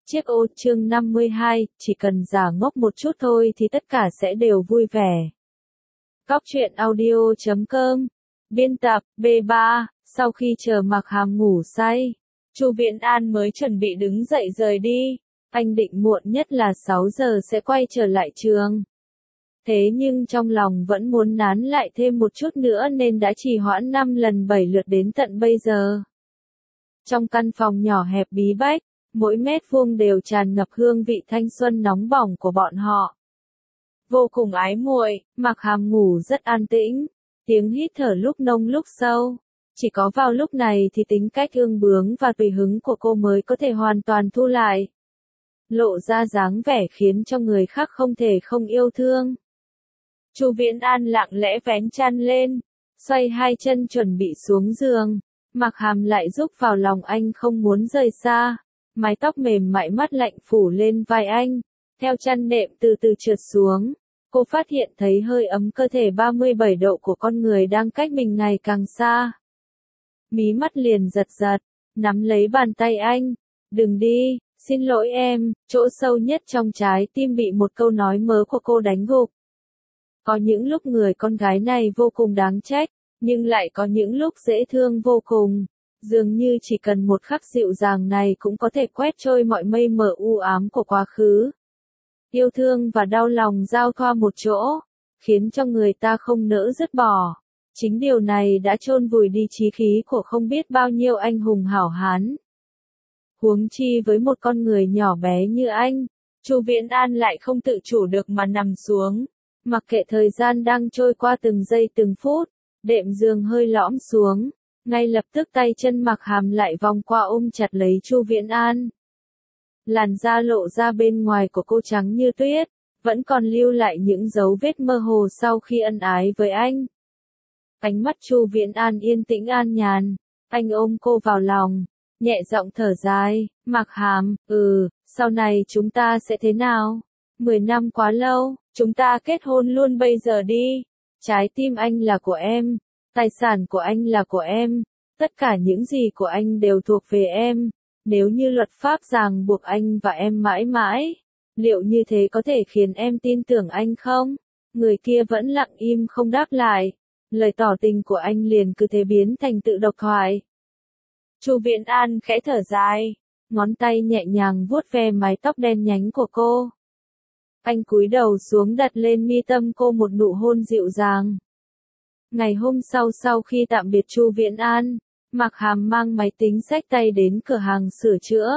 Chiếc ô chương 52, chỉ cần giả ngốc một chút thôi thì tất cả sẽ đều vui vẻ. Góc truyện audio.com. Biên tập B3. Sau khi chờ Mạc Hàm ngủ say, Chu Viễn An mới chuẩn bị đứng dậy rời đi. Anh định muộn nhất là 6 giờ sẽ quay trở lại trường. Thế nhưng trong lòng vẫn muốn nán lại thêm một chút nữa nên đã trì hoãn 5 lần 7 lượt đến tận bây giờ. Trong căn phòng nhỏ hẹp bí bách, mỗi mét vuông đều tràn ngập hương vị thanh xuân nóng bỏng của bọn họ. Vô cùng ái muội, Mạc Hàm ngủ rất an tĩnh, tiếng hít thở lúc nông lúc sâu. Chỉ có vào lúc này thì tính cách ương bướng và tùy hứng của cô mới có thể hoàn toàn thu lại. Lộ ra dáng vẻ khiến cho người khác không thể không yêu thương. Chu Viễn An lặng lẽ vén chăn lên, xoay hai chân chuẩn bị xuống giường. Mạc Hàm lại rúc vào lòng anh không muốn rời xa. Mái tóc mềm mại mát lạnh phủ lên vai anh, theo chăn nệm từ từ trượt xuống. Cô phát hiện thấy hơi ấm cơ thể 37 độ của con người đang cách mình ngày càng xa. Mí mắt liền giật giật, nắm lấy bàn tay anh. Đừng đi, xin lỗi em, chỗ sâu nhất trong trái tim bị một câu nói mớ của cô đánh gục. Có những lúc người con gái này vô cùng đáng trách, nhưng lại có những lúc dễ thương vô cùng. Dường như chỉ cần một khắc dịu dàng này cũng có thể quét trôi mọi mây mờ u ám của quá khứ. Yêu thương và đau lòng giao thoa một chỗ, khiến cho người ta không nỡ dứt bỏ. Chính điều này đã chôn vùi đi chí khí của không biết bao nhiêu anh hùng hảo hán. Huống chi với một con người nhỏ bé như anh, Chu Viễn An lại không tự chủ được mà nằm xuống. Mặc kệ thời gian đang trôi qua từng giây từng phút, đệm giường hơi lõm xuống. Ngay lập tức tay chân Mạc Hàm lại vòng qua ôm chặt lấy Chu Viễn An. Làn da lộ ra bên ngoài của cô trắng như tuyết, vẫn còn lưu lại những dấu vết mơ hồ sau khi ân ái với anh. Ánh mắt Chu Viễn An yên tĩnh an nhàn, anh ôm cô vào lòng, nhẹ giọng thở dài. Mạc Hàm, sau này chúng ta sẽ thế nào? 10 năm quá lâu, chúng ta kết hôn luôn bây giờ đi. Trái tim anh là của em. Tài sản của anh là của em, tất cả những gì của anh đều thuộc về em. Nếu như luật pháp ràng buộc anh và em mãi mãi, liệu như thế có thể khiến em tin tưởng anh không? Người kia vẫn lặng im không đáp lại. Lời tỏ tình của anh liền cứ thế biến thành tự độc thoại. Chu Viễn An khẽ thở dài, ngón tay nhẹ nhàng vuốt ve mái tóc đen nhánh của cô. Anh cúi đầu xuống đặt lên mi tâm cô một nụ hôn dịu dàng. Ngày hôm sau khi tạm biệt Chu Viễn An, Mạc Hàm mang máy tính xách tay đến cửa hàng sửa chữa.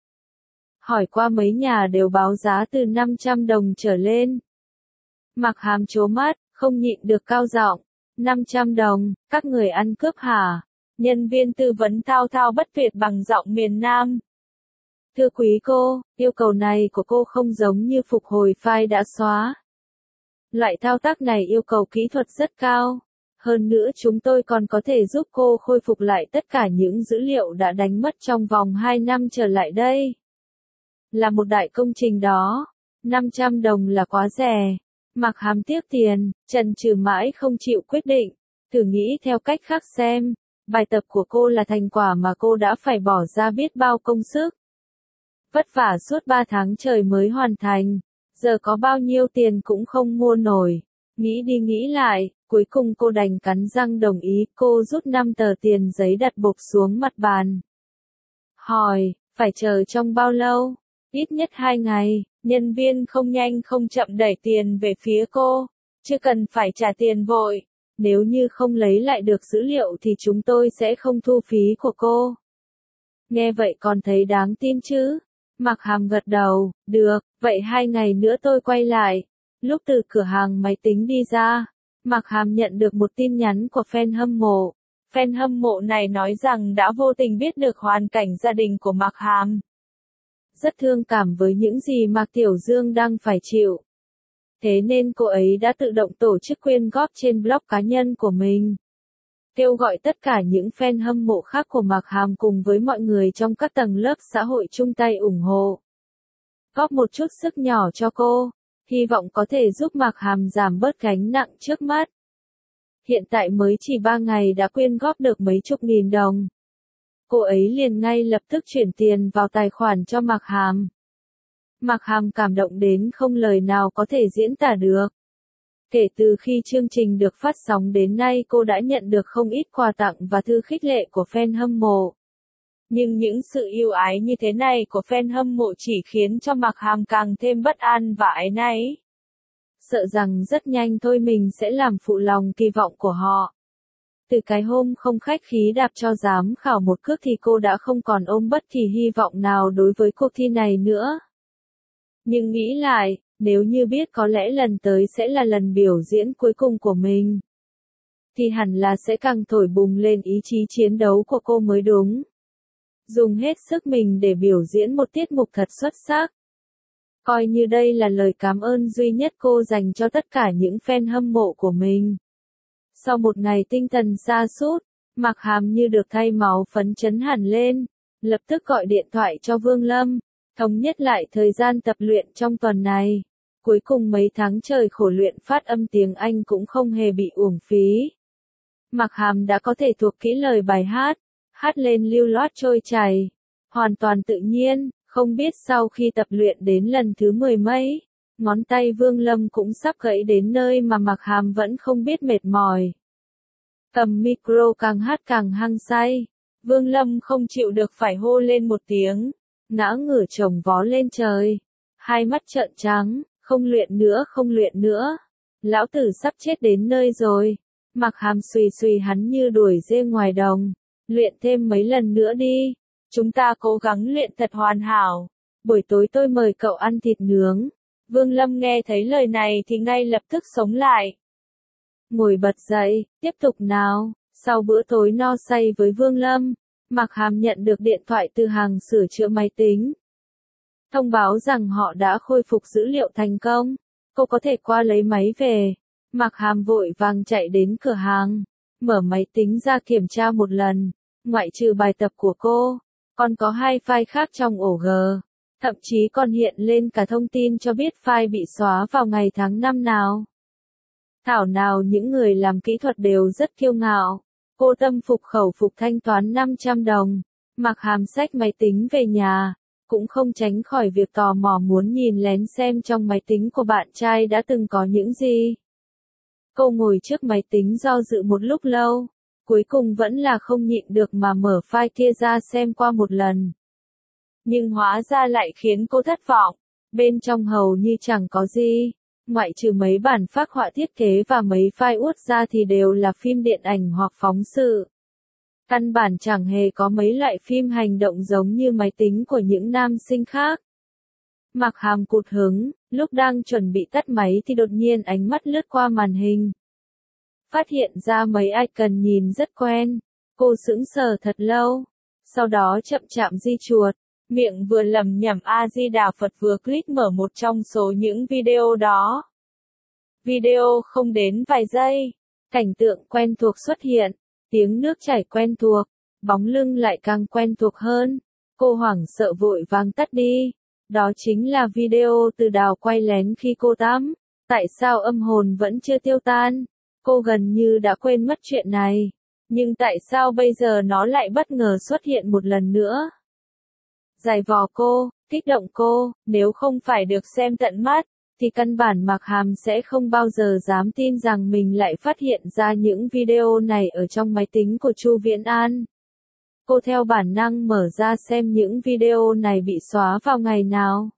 Hỏi qua mấy nhà đều báo giá từ 500 đồng trở lên. Mạc Hàm trố mắt, không nhịn được cao giọng. 500 đồng, các người ăn cướp hả? Nhân viên tư vấn thao thao bất tuyệt bằng giọng miền Nam. Thưa quý cô, yêu cầu này của cô không giống như phục hồi file đã xóa. Loại thao tác này yêu cầu kỹ thuật rất cao. Hơn nữa chúng tôi còn có thể giúp cô khôi phục lại tất cả những dữ liệu đã đánh mất trong vòng 2 năm trở lại đây. Là một đại công trình đó, 500 đồng là quá rẻ. Mạc Hàm tiếc tiền, chần chừ mãi không chịu quyết định. Thử nghĩ theo cách khác xem, bài tập của cô là thành quả mà cô đã phải bỏ ra biết bao công sức. Vất vả suốt 3 tháng trời mới hoàn thành, giờ có bao nhiêu tiền cũng không mua nổi. Nghĩ đi nghĩ lại, cuối cùng cô đành cắn răng đồng ý. Cô rút 5 tờ tiền giấy đặt bộp xuống mặt bàn. Hỏi, phải chờ trong bao lâu? Ít nhất 2 ngày, nhân viên không nhanh không chậm đẩy tiền về phía cô. Chưa cần phải trả tiền vội. Nếu như không lấy lại được dữ liệu thì chúng tôi sẽ không thu phí của cô. Nghe vậy còn thấy đáng tin chứ? Mạc Hàm gật đầu, được, vậy 2 ngày nữa tôi quay lại. Lúc từ cửa hàng máy tính đi ra, Mạc Hàm nhận được một tin nhắn của fan hâm mộ. Fan hâm mộ này nói rằng đã vô tình biết được hoàn cảnh gia đình của Mạc Hàm. Rất thương cảm với những gì Mạc Tiểu Dương đang phải chịu. Thế nên cô ấy đã tự động tổ chức quyên góp trên blog cá nhân của mình. Kêu gọi tất cả những fan hâm mộ khác của Mạc Hàm cùng với mọi người trong các tầng lớp xã hội chung tay ủng hộ. Góp một chút sức nhỏ cho cô. Hy vọng có thể giúp Mạc Hàm giảm bớt gánh nặng trước mắt. Hiện tại mới chỉ 3 ngày đã quyên góp được mấy chục nghìn đồng. Cô ấy liền ngay lập tức chuyển tiền vào tài khoản cho Mạc Hàm. Mạc Hàm cảm động đến không lời nào có thể diễn tả được. Kể từ khi chương trình được phát sóng đến nay cô đã nhận được không ít quà tặng và thư khích lệ của fan hâm mộ. Nhưng những sự yêu ái như thế này của fan hâm mộ chỉ khiến cho Mạc Hàm càng thêm bất an và áy náy. Sợ rằng rất nhanh thôi mình sẽ làm phụ lòng kỳ vọng của họ. Từ cái hôm không khách khí đạp cho giám khảo một cước thì cô đã không còn ôm bất kỳ hy vọng nào đối với cuộc thi này nữa. Nhưng nghĩ lại, nếu như biết có lẽ lần tới sẽ là lần biểu diễn cuối cùng của mình, thì hẳn là sẽ càng thổi bùng lên ý chí chiến đấu của cô mới đúng. Dùng hết sức mình để biểu diễn một tiết mục thật xuất sắc. Coi như đây là lời cảm ơn duy nhất cô dành cho tất cả những fan hâm mộ của mình. Sau một ngày tinh thần sa sút, Mạc Hàm như được thay máu phấn chấn hẳn lên, lập tức gọi điện thoại cho Vương Lâm, thống nhất lại thời gian tập luyện trong tuần này. Cuối cùng mấy tháng trời khổ luyện phát âm tiếng Anh cũng không hề bị uổng phí. Mạc Hàm đã có thể thuộc kỹ lời bài hát, hát lên lưu loát trôi chảy, hoàn toàn tự nhiên. Không biết sau khi tập luyện đến lần thứ 10 mấy, ngón tay Vương Lâm cũng sắp gãy đến nơi mà Mạc Hàm vẫn không biết mệt mỏi. Cầm micro càng hát càng hăng say, Vương Lâm không chịu được phải hô lên một tiếng, ngã ngửa chồng vó lên trời, hai mắt trợn trắng, không luyện nữa không luyện nữa, lão tử sắp chết đến nơi rồi. Mạc Hàm xùy xùy hắn như đuổi dê ngoài đồng, luyện thêm mấy lần nữa đi. Chúng ta cố gắng luyện thật hoàn hảo. Buổi tối tôi mời cậu ăn thịt nướng. Vương Lâm nghe thấy lời này thì ngay lập tức sống lại. Ngồi bật dậy, tiếp tục nào. Sau bữa tối no say với Vương Lâm, Mạc Hàm nhận được điện thoại từ hàng sửa chữa máy tính. Thông báo rằng họ đã khôi phục dữ liệu thành công. Cô có thể qua lấy máy về. Mạc Hàm vội vàng chạy đến cửa hàng, mở máy tính ra kiểm tra một lần. Ngoại trừ bài tập của cô, còn có 2 file khác trong ổ G. Thậm chí còn hiện lên cả thông tin cho biết file bị xóa vào ngày tháng năm nào. Thảo nào những người làm kỹ thuật đều rất kiêu ngạo. Cô tâm phục khẩu phục thanh toán 500 đồng. Mạc Hàm xách máy tính về nhà, cũng không tránh khỏi việc tò mò muốn nhìn lén xem trong máy tính của bạn trai đã từng có những gì. Cô ngồi trước máy tính do dự một lúc lâu. Cuối cùng vẫn là không nhịn được mà mở file kia ra xem qua một lần. Nhưng hóa ra lại khiến cô thất vọng. Bên trong hầu như chẳng có gì. Ngoại trừ mấy bản phác họa thiết kế và mấy file út ra thì đều là phim điện ảnh hoặc phóng sự. Căn bản chẳng hề có mấy loại phim hành động giống như máy tính của những nam sinh khác. Mạc Hàm cụt hứng, lúc đang chuẩn bị tắt máy thì đột nhiên ánh mắt lướt qua màn hình. Phát hiện ra mấy icon nhìn rất quen, cô sững sờ thật lâu, sau đó chậm chạm di chuột, miệng vừa lẩm nhẩm A-di-đà Phật vừa click mở một trong số những video đó. Video không đến vài giây, cảnh tượng quen thuộc xuất hiện, tiếng nước chảy quen thuộc, bóng lưng lại càng quen thuộc hơn, cô hoảng sợ vội vàng tắt đi. Đó chính là video từ Đào quay lén khi cô tắm. Tại sao âm hồn vẫn chưa tiêu tan? Cô gần như đã quên mất chuyện này. Nhưng tại sao bây giờ nó lại bất ngờ xuất hiện một lần nữa? Giày vò cô, kích động cô, nếu không phải được xem tận mắt, thì căn bản Mạc Hàm sẽ không bao giờ dám tin rằng mình lại phát hiện ra những video này ở trong máy tính của Chu Viễn An. Cô theo bản năng mở ra xem những video này bị xóa vào ngày nào.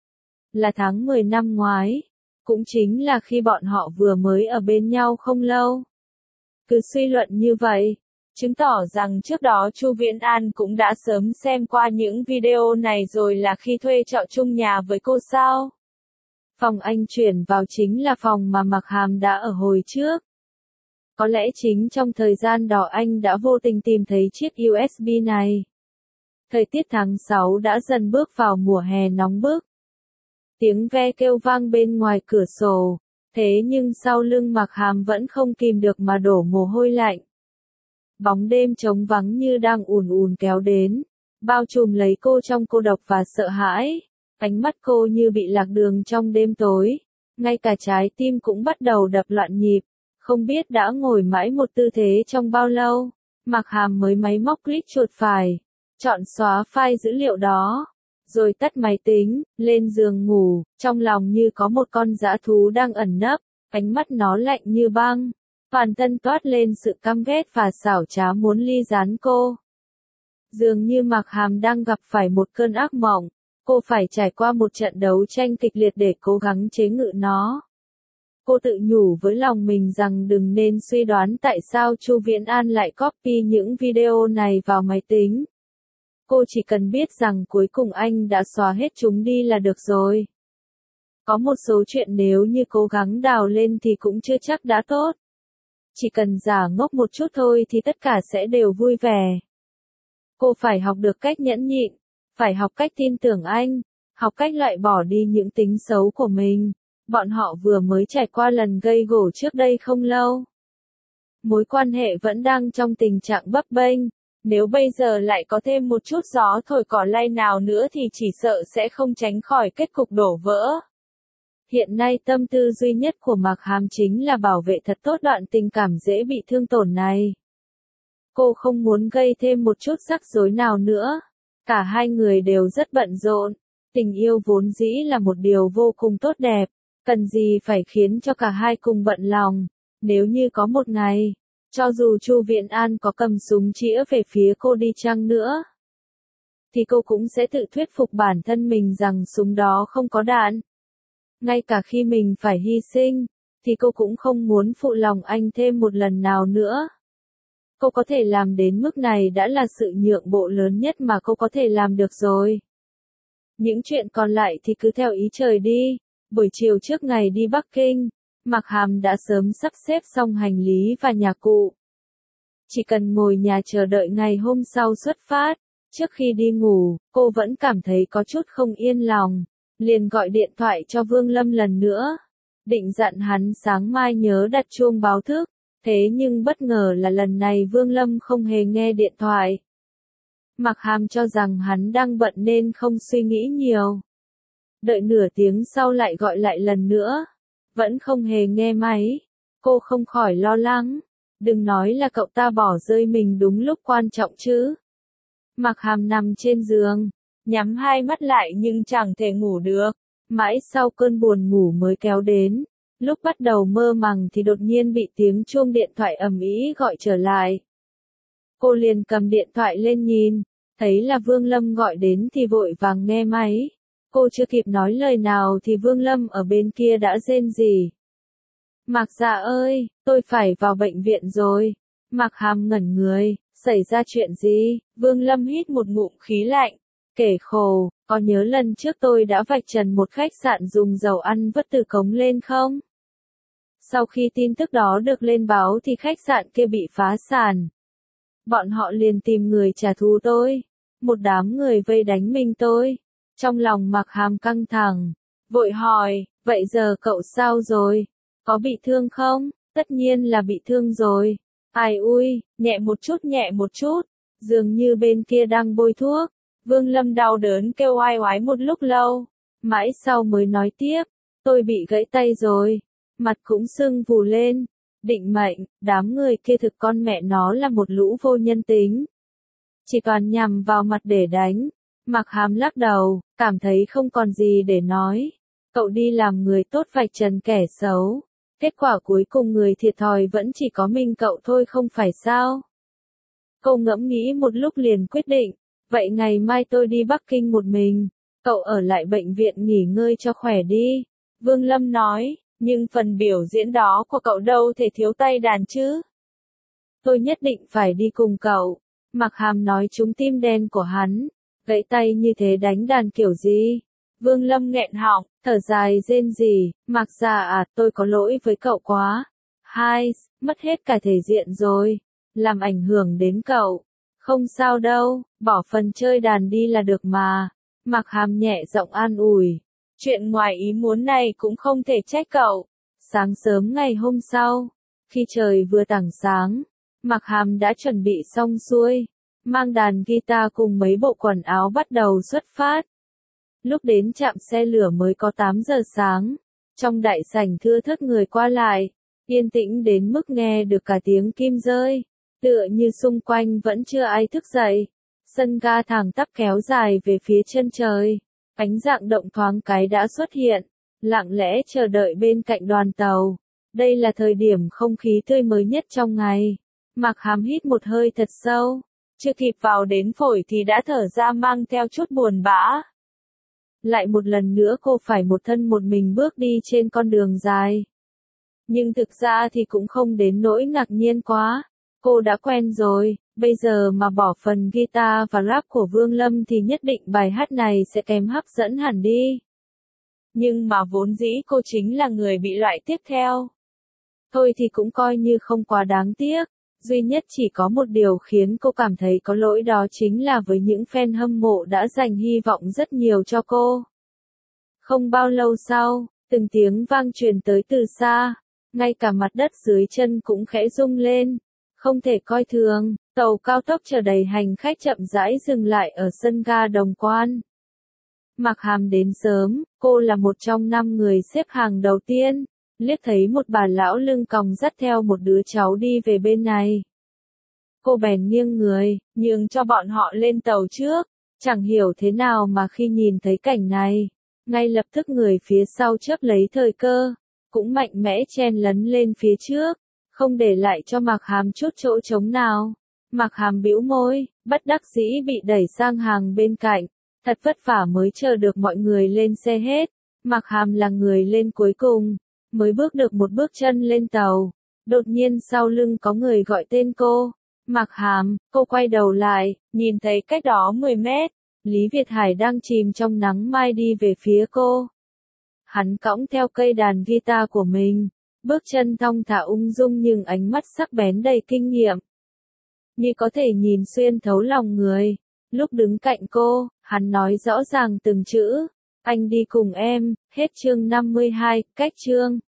Là tháng 10 năm ngoái. Cũng chính là khi bọn họ vừa mới ở bên nhau không lâu. Cứ suy luận như vậy, chứng tỏ rằng trước đó Chu Viễn An cũng đã sớm xem qua những video này rồi là khi thuê trọ chung nhà với cô sao. Phòng anh chuyển vào chính là phòng mà Mạc Hàm đã ở hồi trước. Có lẽ chính trong thời gian đó anh đã vô tình tìm thấy chiếc USB này. Thời tiết tháng 6 đã dần bước vào mùa hè nóng bức. Tiếng ve kêu vang bên ngoài cửa sổ, thế nhưng sau lưng Mạc Hàm vẫn không kìm được mà đổ mồ hôi lạnh. Bóng đêm trống vắng như đang ùn ùn kéo đến, bao trùm lấy cô trong cô độc và sợ hãi. Ánh mắt cô như bị lạc đường trong đêm tối, ngay cả trái tim cũng bắt đầu đập loạn nhịp. Không biết đã ngồi mãi một tư thế trong bao lâu, Mạc Hàm mới máy móc click chuột phải, chọn xóa file dữ liệu đó. rồi tắt máy tính, lên giường ngủ, trong lòng như có một con dã thú đang ẩn nấp, ánh mắt nó lạnh như băng, toàn thân toát lên sự căm ghét và xảo trá muốn ly gián cô. Dường như Mạc Hàm đang gặp phải một cơn ác mộng, cô phải trải qua một trận đấu tranh kịch liệt để cố gắng chế ngự nó. Cô tự nhủ với lòng mình rằng đừng nên suy đoán tại sao Chu Viễn An lại copy những video này vào máy tính. Cô chỉ cần biết rằng cuối cùng anh đã xóa hết chúng đi là được rồi. Có một số chuyện nếu như cố gắng đào lên thì cũng chưa chắc đã tốt. Chỉ cần giả ngốc một chút thôi thì tất cả sẽ đều vui vẻ. Cô phải học được cách nhẫn nhịn, phải học cách tin tưởng anh, học cách loại bỏ đi những tính xấu của mình. Bọn họ vừa mới trải qua lần gây gổ trước đây không lâu. Mối quan hệ vẫn đang trong tình trạng bấp bênh, nếu bây giờ lại có thêm một chút gió thổi cỏ lay nào nữa thì chỉ sợ sẽ không tránh khỏi kết cục đổ vỡ. Hiện nay tâm tư duy nhất của Mạc Hàm chính là bảo vệ thật tốt đoạn tình cảm dễ bị thương tổn này. Cô không muốn gây thêm một chút rắc rối nào nữa. Cả hai người đều rất bận rộn. Tình yêu vốn dĩ là một điều vô cùng tốt đẹp. Cần gì phải khiến cho cả hai cùng bận lòng. Nếu như có một ngày, cho dù Chu Viễn An có cầm súng chĩa về phía cô đi chăng nữa, thì cô cũng sẽ tự thuyết phục bản thân mình rằng súng đó không có đạn. Ngay cả khi mình phải hy sinh, thì cô cũng không muốn phụ lòng anh thêm một lần nào nữa. Cô có thể làm đến mức này đã là sự nhượng bộ lớn nhất mà cô có thể làm được rồi. Những chuyện còn lại thì cứ theo ý trời đi. Buổi chiều trước ngày đi Bắc Kinh, Mạc Hàm đã sớm sắp xếp xong hành lý và nhà cụ. Chỉ cần ngồi nhà chờ đợi ngày hôm sau xuất phát. Trước khi đi ngủ, cô vẫn cảm thấy có chút không yên lòng. Liền gọi điện thoại cho Vương Lâm lần nữa. Định dặn hắn sáng mai nhớ đặt chuông báo thức. Thế nhưng bất ngờ là lần này Vương Lâm không hề nghe điện thoại. Mạc Hàm cho rằng hắn đang bận nên không suy nghĩ nhiều. Đợi nửa tiếng sau lại gọi lại lần nữa. Vẫn không hề nghe máy. Cô không khỏi lo lắng. Đừng nói là cậu ta bỏ rơi mình đúng lúc quan trọng chứ. Mạc Hàm nằm trên giường, nhắm hai mắt lại nhưng chẳng thể ngủ được. Mãi sau cơn buồn ngủ mới kéo đến. Lúc bắt đầu mơ màng thì đột nhiên bị tiếng chuông điện thoại ầm ĩ gọi trở lại. Cô liền cầm điện thoại lên nhìn, thấy là Vương Lâm gọi đến thì vội vàng nghe máy. Cô chưa kịp nói lời nào thì Vương Lâm ở bên kia đã rên rỉ. Mạc Dạ ơi, tôi phải vào bệnh viện rồi. Mạc Hàm ngẩn người, xảy ra chuyện gì? Vương Lâm hít một ngụm khí lạnh, kể khổ, có nhớ lần trước tôi đã vạch trần một khách sạn dùng dầu ăn vứt từ cống lên không? Sau khi tin tức đó được lên báo thì khách sạn kia bị phá sản. Bọn họ liền tìm người trả thù tôi. Một đám người vây đánh mình tôi. Trong lòng Mạc Hàm căng thẳng, vội hỏi, vậy giờ cậu sao rồi? Có bị thương không? Tất nhiên là bị thương rồi. Ai ui, nhẹ một chút. Dường như bên kia đang bôi thuốc. Vương Lâm đau đớn kêu oai oái một lúc lâu. Mãi sau mới nói tiếp, tôi bị gãy tay rồi. Mặt cũng sưng vù lên. Định mệnh, đám người kia thực con mẹ nó là một lũ vô nhân tính. Chỉ toàn nhằm vào mặt để đánh. Mạc Hàm lắc đầu, cảm thấy không còn gì để nói. Cậu đi làm người tốt vạch trần kẻ xấu. Kết quả cuối cùng người thiệt thòi vẫn chỉ có mình cậu thôi không phải sao? Cô ngẫm nghĩ một lúc liền quyết định. Vậy ngày mai tôi đi Bắc Kinh một mình. Cậu ở lại bệnh viện nghỉ ngơi cho khỏe đi. Vương Lâm nói. Nhưng phần biểu diễn đó của cậu đâu thể thiếu tay đàn chứ. Tôi nhất định phải đi cùng cậu. Mạc Hàm nói trúng tim đen của hắn. Gãy tay như thế đánh đàn kiểu gì? Vương Lâm nghẹn họng, thở dài rên rỉ. Mạc Dạ à, tôi có lỗi với cậu quá. Hai, mất hết cả thể diện rồi. Làm ảnh hưởng đến cậu. Không sao đâu, bỏ phần chơi đàn đi là được mà. Mạc Hàm nhẹ giọng an ủi. Chuyện ngoài ý muốn này cũng không thể trách cậu. Sáng sớm ngày hôm sau, khi trời vừa tảng sáng, Mạc Hàm đã chuẩn bị xong xuôi, mang đàn guitar cùng mấy bộ quần áo bắt đầu xuất phát. Lúc đến trạm xe lửa mới có 8 giờ sáng, trong đại sảnh thưa thớt người qua lại, yên tĩnh đến mức nghe được cả tiếng kim rơi, tựa như xung quanh vẫn chưa ai thức dậy. Sân ga thẳng tắp kéo dài về phía chân trời. Ánh dạng động thoáng cái đã xuất hiện, lặng lẽ chờ đợi bên cạnh đoàn tàu. Đây là thời điểm không khí tươi mới nhất trong ngày. Mạc Hàm hít một hơi thật sâu, chưa kịp vào đến phổi thì đã thở ra mang theo chút buồn bã. Lại một lần nữa cô phải một thân một mình bước đi trên con đường dài. Nhưng thực ra thì cũng không đến nỗi ngạc nhiên quá. Cô đã quen rồi, bây giờ mà bỏ phần guitar và rap của Vương Lâm thì nhất định bài hát này sẽ kém hấp dẫn hẳn đi. Nhưng mà vốn dĩ cô chính là người bị loại tiếp theo. Thôi thì cũng coi như không quá đáng tiếc. Duy nhất chỉ có một điều khiến cô cảm thấy có lỗi, đó chính là với những fan hâm mộ đã dành hy vọng rất nhiều cho cô. Không bao lâu sau, từng tiếng vang truyền tới từ xa, ngay cả mặt đất dưới chân cũng khẽ rung lên. Không thể coi thường, tàu cao tốc chở đầy hành khách chậm rãi dừng lại ở sân ga Đồng Quan. Mạc Hàm đến sớm, cô là một trong 5 người xếp hàng đầu tiên. Liếc thấy một bà lão lưng còng dắt theo một đứa cháu đi về bên này. Cô bèn nghiêng người, nhường cho bọn họ lên tàu trước. Chẳng hiểu thế nào mà khi nhìn thấy cảnh này, ngay lập tức người phía sau chớp lấy thời cơ, cũng mạnh mẽ chen lấn lên phía trước, không để lại cho Mạc Hàm chút chỗ trống nào. Mạc Hàm bĩu môi, bất đắc dĩ bị đẩy sang hàng bên cạnh. Thật vất vả mới chờ được mọi người lên xe hết. Mạc Hàm là người lên cuối cùng. Mới bước được một bước chân lên tàu, đột nhiên sau lưng có người gọi tên cô. Mạc Hàm, cô quay đầu lại, nhìn thấy cách đó 10 mét, Lý Việt Hải đang chìm trong nắng mai đi về phía cô. Hắn cõng theo cây đàn guitar của mình, bước chân thong thả ung dung nhưng ánh mắt sắc bén đầy kinh nghiệm. Như có thể nhìn xuyên thấu lòng người. Lúc đứng cạnh cô, hắn nói rõ ràng từng chữ. Anh đi cùng em, hết chương 52, cách chương.